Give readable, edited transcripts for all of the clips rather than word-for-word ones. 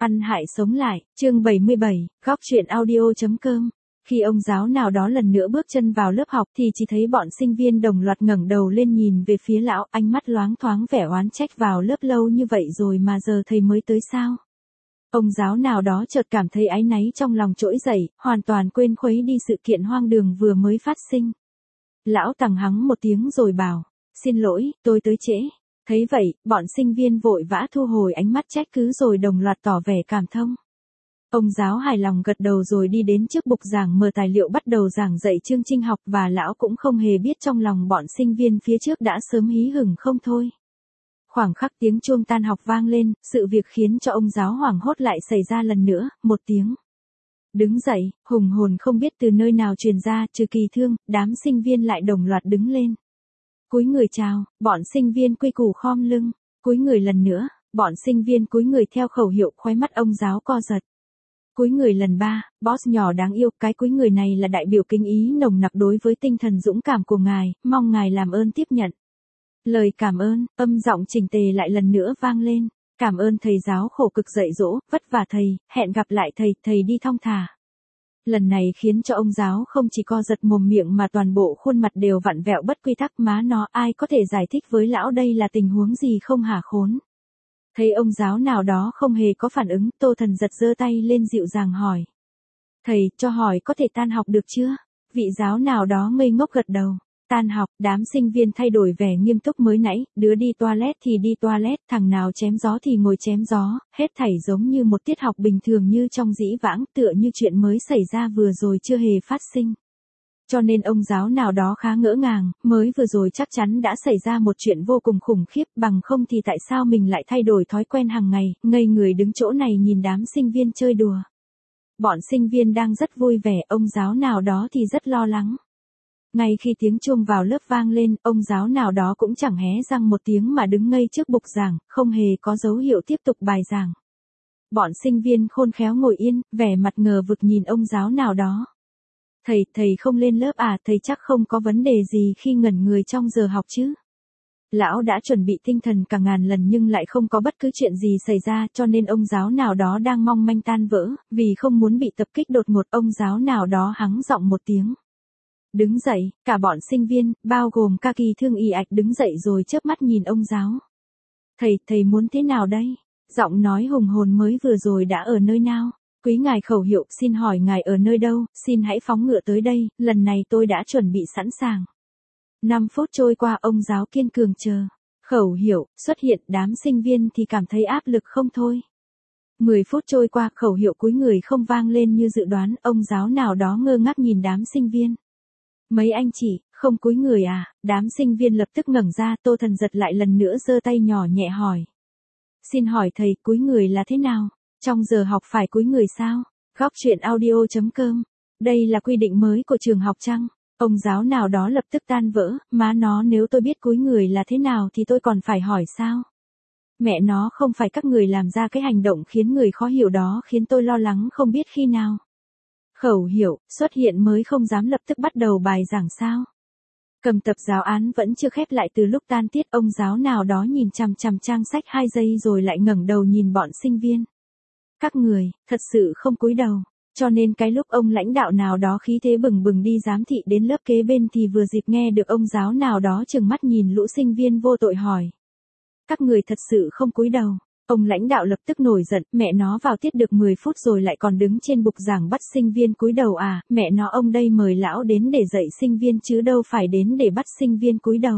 Ăn hại sống lại, chương 77, góc truyện audio.com. Khi ông giáo nào đó lần nữa bước chân vào lớp học thì chỉ thấy bọn sinh viên đồng loạt ngẩng đầu lên nhìn về phía lão, ánh mắt loáng thoáng vẻ oán trách, vào lớp lâu như vậy rồi mà giờ thầy mới tới sao? Ông giáo nào đó chợt cảm thấy áy náy trong lòng trỗi dậy, hoàn toàn quên khuấy đi sự kiện hoang đường vừa mới phát sinh. Lão tằng hắng một tiếng rồi bảo, xin lỗi, tôi tới trễ. Thấy vậy, bọn sinh viên vội vã thu hồi ánh mắt trách cứ rồi đồng loạt tỏ vẻ cảm thông. Ông giáo hài lòng gật đầu rồi đi đến trước bục giảng mở tài liệu bắt đầu giảng dạy chương trình học, và lão cũng không hề biết trong lòng bọn sinh viên phía trước đã sớm hí hửng không thôi. Khoảng khắc tiếng chuông tan học vang lên, sự việc khiến cho ông giáo hoảng hốt lại xảy ra lần nữa, một tiếng. Đứng dậy, hùng hồn không biết từ nơi nào truyền ra, trừ Kỳ Thương, đám sinh viên lại đồng loạt đứng lên. Cúi người chào, bọn sinh viên quy củ khom lưng, cúi người lần nữa, bọn sinh viên cúi người theo khẩu hiệu, khóe mắt ông giáo co giật. Cúi người lần 3, boss nhỏ đáng yêu, cái cúi người này là đại biểu kính ý nồng nặc đối với tinh thần dũng cảm của ngài, mong ngài làm ơn tiếp nhận. Lời cảm ơn, âm giọng chỉnh tề lại lần nữa vang lên, cảm ơn thầy giáo khổ cực dạy dỗ, vất vả thầy, hẹn gặp lại thầy, thầy đi thong thả. Lần này khiến cho ông giáo không chỉ co giật mồm miệng mà toàn bộ khuôn mặt đều vặn vẹo bất quy tắc, má nó, ai có thể giải thích với lão đây là tình huống gì không hả khốn. Thấy ông giáo nào đó không hề có phản ứng, Tô Thần giật giơ tay lên dịu dàng hỏi. Thầy, cho hỏi có thể tan học được chưa? Vị giáo nào đó ngây ngốc gật đầu. Tan học, đám sinh viên thay đổi vẻ nghiêm túc mới nãy, đứa đi toilet thì đi toilet, thằng nào chém gió thì ngồi chém gió, hết thảy giống như một tiết học bình thường như trong dĩ vãng, tựa như chuyện mới xảy ra vừa rồi chưa hề phát sinh. Cho nên ông giáo nào đó khá ngỡ ngàng, mới vừa rồi chắc chắn đã xảy ra một chuyện vô cùng khủng khiếp, bằng không thì tại sao mình lại thay đổi thói quen hàng ngày, ngây người đứng chỗ này nhìn đám sinh viên chơi đùa. Bọn sinh viên đang rất vui vẻ, ông giáo nào đó thì rất lo lắng. Ngay khi tiếng chuông vào lớp vang lên, ông giáo nào đó cũng chẳng hé răng một tiếng mà đứng ngây trước bục giảng, không hề có dấu hiệu tiếp tục bài giảng. Bọn sinh viên khôn khéo ngồi yên, vẻ mặt ngờ vực nhìn ông giáo nào đó. Thầy không lên lớp à, thầy chắc không có vấn đề gì khi ngẩn người trong giờ học chứ? Lão đã chuẩn bị tinh thần cả ngàn lần nhưng lại không có bất cứ chuyện gì xảy ra, cho nên ông giáo nào đó đang mong manh tan vỡ, vì không muốn bị tập kích đột ngột, ông giáo nào đó hắng giọng một tiếng. Đứng dậy, cả bọn sinh viên, bao gồm cả Kỳ Thương ì ạch đứng dậy rồi chớp mắt nhìn ông giáo. Thầy muốn thế nào đây? Giọng nói hùng hồn mới vừa rồi đã ở nơi nào? Quý ngài khẩu hiệu, xin hỏi ngài ở nơi đâu, xin hãy phóng ngựa tới đây, lần này tôi đã chuẩn bị sẵn sàng. 5 phút trôi qua, ông giáo kiên cường chờ. Khẩu hiệu xuất hiện, đám sinh viên thì cảm thấy áp lực không thôi. 10 phút trôi qua, khẩu hiệu cúi người không vang lên như dự đoán, ông giáo nào đó ngơ ngác nhìn đám sinh viên. Mấy anh chị, không cúi người à? Đám sinh viên lập tức ngẩng ra, Tô Thần giật lại lần nữa giơ tay nhỏ nhẹ hỏi. Xin hỏi thầy, cúi người là thế nào? Trong giờ học phải cúi người sao? Góc truyện audio.com. Đây là quy định mới của trường học chăng? Ông giáo nào đó lập tức tan vỡ, má nó, nếu tôi biết cúi người là thế nào thì tôi còn phải hỏi sao? Mẹ nó, không phải các người làm ra cái hành động khiến người khó hiểu đó khiến tôi lo lắng không biết khi nào. Khẩu hiệu xuất hiện mới không dám lập tức bắt đầu bài giảng sao? Cầm tập giáo án vẫn chưa khép lại từ lúc tan tiết, ông giáo nào đó nhìn chằm chằm trang sách 2 giây rồi lại ngẩng đầu nhìn bọn sinh viên. Các người, thật sự không cúi đầu. Cho nên cái lúc ông lãnh đạo nào đó khí thế bừng bừng đi giám thị đến lớp kế bên thì vừa dịp nghe được ông giáo nào đó trừng mắt nhìn lũ sinh viên vô tội hỏi. Các người thật sự không cúi đầu. Ông lãnh đạo lập tức nổi giận, mẹ nó, vào tiết được 10 phút rồi lại còn đứng trên bục giảng bắt sinh viên cúi đầu à, mẹ nó, ông đây mời lão đến để dạy sinh viên chứ đâu phải đến để bắt sinh viên cúi đầu.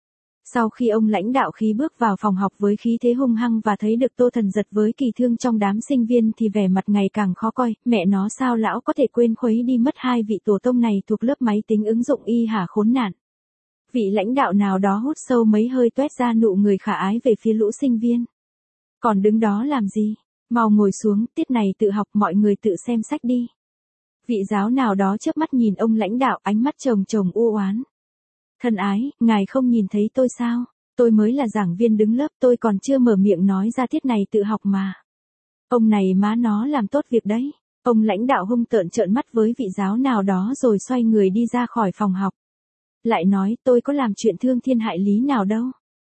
Sau khi ông lãnh đạo khí bước vào phòng học với khí thế hung hăng và thấy được Tô Thần giật với Kỳ Thương trong đám sinh viên thì vẻ mặt ngày càng khó coi, mẹ nó, sao lão có thể quên khuấy đi mất 2 vị tổ tông này thuộc lớp máy tính ứng dụng y hả khốn nạn. Vị lãnh đạo nào đó hút sâu mấy hơi toét ra nụ người khả ái về phía lũ sinh viên. Còn đứng đó làm gì? Mau ngồi xuống, tiết này tự học, mọi người tự xem sách đi. Vị giáo nào đó chớp mắt nhìn ông lãnh đạo, ánh mắt chồng u oán. Thân ái, ngài không nhìn thấy tôi sao? Tôi mới là giảng viên đứng lớp, tôi còn chưa mở miệng nói ra tiết này tự học mà. Ông này má nó làm tốt việc đấy. Ông lãnh đạo hung tợn trợn mắt với vị giáo nào đó rồi xoay người đi ra khỏi phòng học. Lại nói, tôi có làm chuyện thương thiên hại lý nào đâu.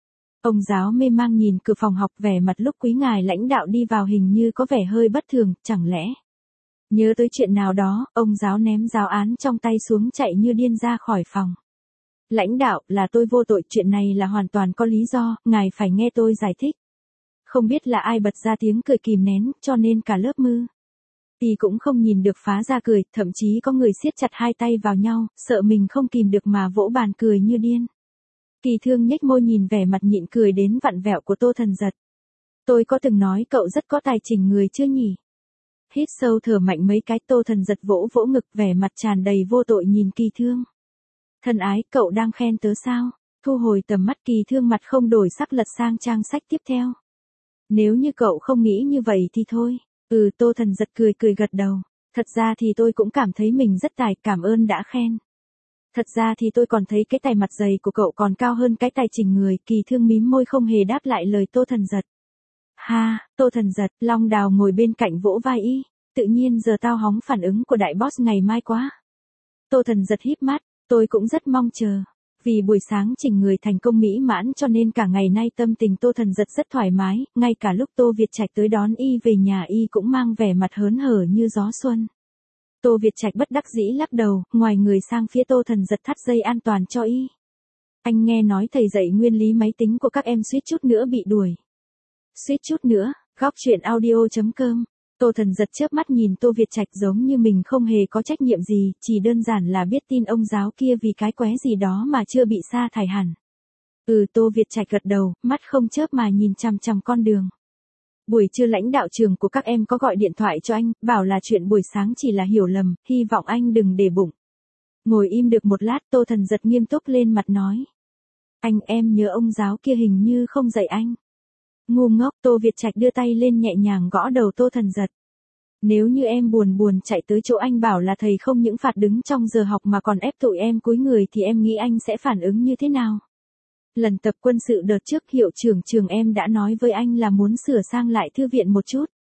Ông giáo mê mang nhìn cửa phòng học, vẻ mặt lúc quý ngài lãnh đạo đi vào hình như có vẻ hơi bất thường, chẳng lẽ. Nhớ tới chuyện nào đó, ông giáo ném giáo án trong tay xuống chạy như điên ra khỏi phòng. Lãnh đạo, là tôi vô tội, chuyện này là hoàn toàn có lý do, ngài phải nghe tôi giải thích. Không biết là ai bật ra tiếng cười kìm nén, cho nên cả lớp mư. Y cũng không nhìn được phá ra cười, thậm chí có người siết chặt hai tay vào nhau, sợ mình không kìm được mà vỗ bàn cười như điên. Kỳ Thương nhếch môi nhìn vẻ mặt nhịn cười đến vặn vẹo của Tô Thần Giật. Tôi có từng nói cậu rất có tài chỉnh người chưa nhỉ? Hít sâu thở mạnh mấy cái, Tô Thần Giật vỗ vỗ ngực, vẻ mặt tràn đầy vô tội nhìn Kỳ Thương. Thân ái, cậu đang khen tớ sao? Thu hồi tầm mắt, Kỳ Thương mặt không đổi sắc lật sang trang sách tiếp theo. Nếu như cậu không nghĩ như vậy thì thôi. Tô Thần Giật cười gật đầu. Thật ra thì tôi cũng cảm thấy mình rất tài, cảm ơn đã khen. Thật ra thì tôi còn thấy cái tài mặt dày của cậu còn cao hơn cái tài chỉnh người. Kỳ Thương mím môi không hề đáp lại lời Tô Thần Giật. Ha, Tô Thần Giật, Long Đào ngồi bên cạnh vỗ vai y. Tự nhiên giờ tao hóng phản ứng của đại boss ngày mai quá. Tô Thần Giật híp mắt, tôi cũng rất mong chờ. Vì buổi sáng chỉnh người thành công mỹ mãn cho nên cả ngày nay tâm tình Tô Thần Giật rất thoải mái, ngay cả lúc Tô Việt Trạch tới đón y về nhà y cũng mang vẻ mặt hớn hở như gió xuân. Tô Việt Trạch bất đắc dĩ lắc đầu, ngoài người sang phía Tô Thần Giật thắt dây an toàn cho y. Anh nghe nói thầy dạy nguyên lý máy tính của các em suýt chút nữa bị đuổi. Suýt chút nữa, góc chuyện audio.com. Tô Thần Giật chớp mắt nhìn Tô Việt Trạch giống như mình không hề có trách nhiệm gì, chỉ đơn giản là biết tin ông giáo kia vì cái qué gì đó mà chưa bị sa thải hẳn. Tô Việt Trạch gật đầu, mắt không chớp mà nhìn chằm chằm con đường. Buổi trưa lãnh đạo trường của các em có gọi điện thoại cho anh, bảo là chuyện buổi sáng chỉ là hiểu lầm, hy vọng anh đừng để bụng. Ngồi im được một lát, Tô Thần Giật nghiêm túc lên mặt nói. Em nhớ ông giáo kia hình như không dạy anh. Ngu ngốc, Tô Việt Trạch đưa tay lên nhẹ nhàng gõ đầu Tô Thần Giật. Nếu như em buồn chạy tới chỗ anh bảo là thầy không những phạt đứng trong giờ học mà còn ép tụi em cúi người thì em nghĩ anh sẽ phản ứng như thế nào? Lần tập quân sự đợt trước hiệu trưởng trường em đã nói với anh là muốn sửa sang lại thư viện một chút.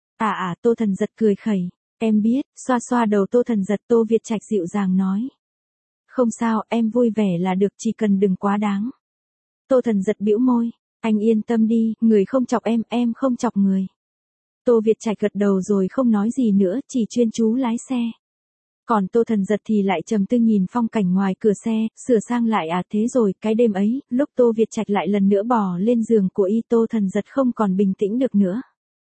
Tô Thần Giật cười khẩy. Em biết, xoa xoa đầu Tô Thần Giật, Tô Việt Trạch dịu dàng nói. Không sao, em vui vẻ là được, chỉ cần đừng quá đáng. Tô Thần Giật bĩu môi. Anh yên tâm đi, người không chọc em không chọc người. Tô Việt Trạch gật đầu rồi không nói gì nữa, chỉ chuyên chú lái xe. Còn Tô Thần Giật thì lại trầm tư nhìn phong cảnh ngoài cửa xe, sửa sang lại thế rồi, cái đêm ấy, lúc Tô Việt Trạch lại lần nữa bò lên giường của y, Tô Thần Giật không còn bình tĩnh được nữa.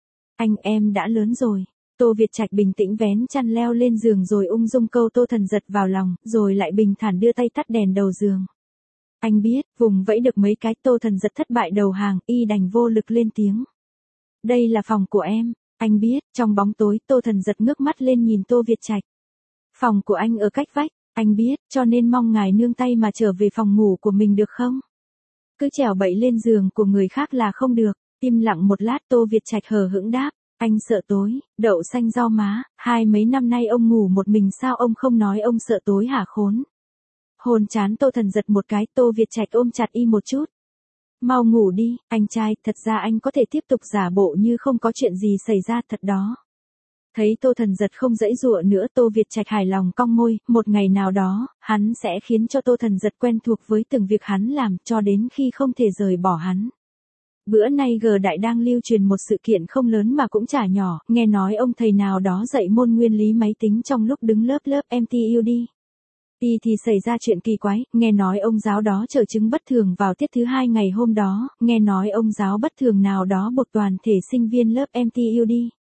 Em đã lớn rồi. Tô Việt Trạch bình tĩnh vén chăn leo lên giường rồi ung dung câu Tô Thần Giật vào lòng, rồi lại bình thản đưa tay tắt đèn đầu giường. Anh biết, vùng vẫy được mấy cái, Tô Thần Giật thất bại đầu hàng, y đành vô lực lên tiếng. Đây là phòng của em, anh biết, trong bóng tối, Tô Thần Giật ngước mắt lên nhìn Tô Việt Trạch. Phòng của anh ở cách vách, anh biết, cho nên mong ngài nương tay mà trở về phòng ngủ của mình được không? Cứ trèo bậy lên giường của người khác là không được. Im lặng một lát, Tô Việt Trạch hờ hững đáp. Anh sợ tối, đậu xanh rau má, mấy năm nay ông ngủ một mình sao ông không nói ông sợ tối hả khốn? Hôn chán Tô Thần Giật một cái, Tô Việt Trạch ôm chặt y một chút. Mau ngủ đi, anh trai, thật ra anh có thể tiếp tục giả bộ như không có chuyện gì xảy ra thật đó. Thấy Tô Thần Giật không giãy giụa nữa, Tô Việt Trạch hài lòng cong môi, một ngày nào đó, hắn sẽ khiến cho Tô Thần Giật quen thuộc với từng việc hắn làm, cho đến khi không thể rời bỏ hắn. Bữa nay G Đại đang lưu truyền một sự kiện không lớn mà cũng chả nhỏ, nghe nói ông thầy nào đó dạy môn nguyên lý máy tính trong lúc đứng lớp MTUD. Thì xảy ra chuyện kỳ quái, nghe nói ông giáo đó trở chứng bất thường vào tiết thứ 2 ngày hôm đó, nghe nói ông giáo bất thường nào đó buộc toàn thể sinh viên lớp MTUD.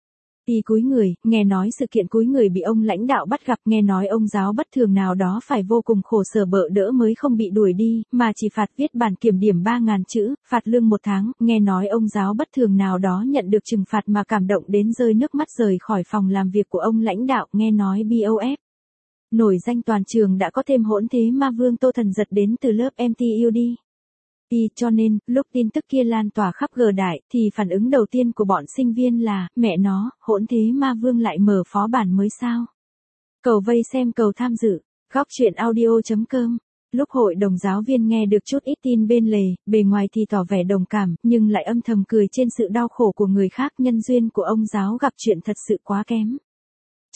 Cúi người, nghe nói sự kiện cúi người bị ông lãnh đạo bắt gặp, nghe nói ông giáo bất thường nào đó phải vô cùng khổ sở bợ đỡ mới không bị đuổi đi, mà chỉ phạt viết bản kiểm điểm 3.000 chữ, phạt lương 1 tháng, nghe nói ông giáo bất thường nào đó nhận được trừng phạt mà cảm động đến rơi nước mắt rời khỏi phòng làm việc của ông lãnh đạo, nghe nói BOF. Nổi danh toàn trường đã có thêm hỗn thế ma vương Tô Thần Giật đến từ lớp MTUD. Cho nên, lúc tin tức kia lan tỏa khắp G Đại, thì phản ứng đầu tiên của bọn sinh viên là, mẹ nó, hỗn thế ma vương lại mở phó bản mới sao? Cầu vây xem cầu tham dự, góc chuyện audio.com. Lúc hội đồng giáo viên nghe được chút ít tin bên lề, bề ngoài thì tỏ vẻ đồng cảm, nhưng lại âm thầm cười trên sự đau khổ của người khác, nhân duyên của ông giáo gặp chuyện thật sự quá kém.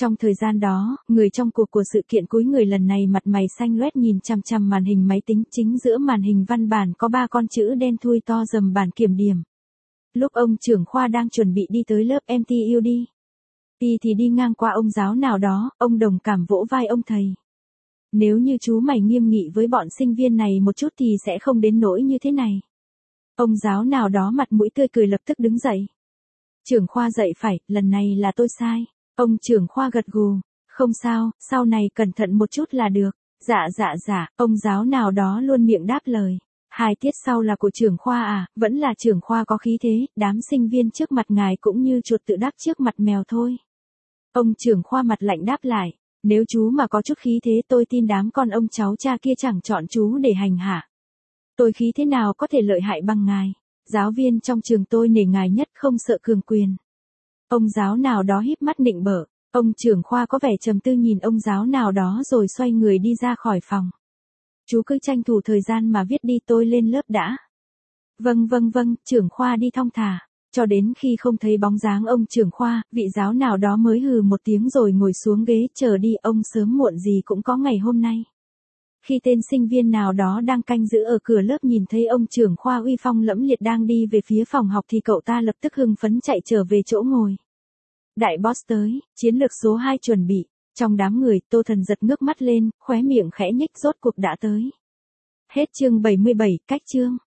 Trong thời gian đó, người trong cuộc của sự kiện cuối người lần này mặt mày xanh loét nhìn chằm chằm màn hình máy tính, chính giữa màn hình văn bản có 3 con chữ đen thui to rầm bản kiểm điểm. Lúc ông trưởng khoa đang chuẩn bị đi tới lớp MTUD, thì đi ngang qua ông giáo nào đó, ông đồng cảm vỗ vai ông thầy. Nếu như chú mày nghiêm nghị với bọn sinh viên này một chút thì sẽ không đến nỗi như thế này. Ông giáo nào đó mặt mũi tươi cười lập tức đứng dậy. Trưởng khoa dậy phải, lần này là tôi sai. Ông trưởng khoa gật gù. Không sao, sau này cẩn thận một chút là được. Dạ, ông giáo nào đó luôn miệng đáp lời. 2 tiết sau là của trưởng khoa à, vẫn là trưởng khoa có khí thế, đám sinh viên trước mặt ngài cũng như chuột tự đáp trước mặt mèo thôi. Ông trưởng khoa mặt lạnh đáp lại. Nếu chú mà có chút khí thế tôi tin đám con ông cháu cha kia chẳng chọn chú để hành hạ. Tôi khí thế nào có thể lợi hại bằng ngài. Giáo viên trong trường tôi nể ngài nhất không sợ cường quyền. Ông giáo nào đó híp mắt nịnh bợ. Ông trưởng khoa có vẻ trầm tư nhìn ông giáo nào đó rồi xoay người đi ra khỏi phòng. Chú cứ tranh thủ thời gian mà viết đi, tôi lên lớp đã. Vâng, trưởng khoa đi thong thả. Cho đến khi không thấy bóng dáng ông trưởng khoa, vị giáo nào đó mới hừ một tiếng rồi ngồi xuống ghế chờ đi, ông sớm muộn gì cũng có ngày hôm nay. Khi tên sinh viên nào đó đang canh giữ ở cửa lớp nhìn thấy ông trưởng khoa uy phong lẫm liệt đang đi về phía phòng học thì cậu ta lập tức hưng phấn chạy trở về chỗ ngồi. Đại boss tới, chiến lược số 2 chuẩn bị. Trong đám người, Tô Thần giật ngước mắt lên, khóe miệng khẽ nhếch, rốt cuộc đã tới. Hết chương 77, cách chương.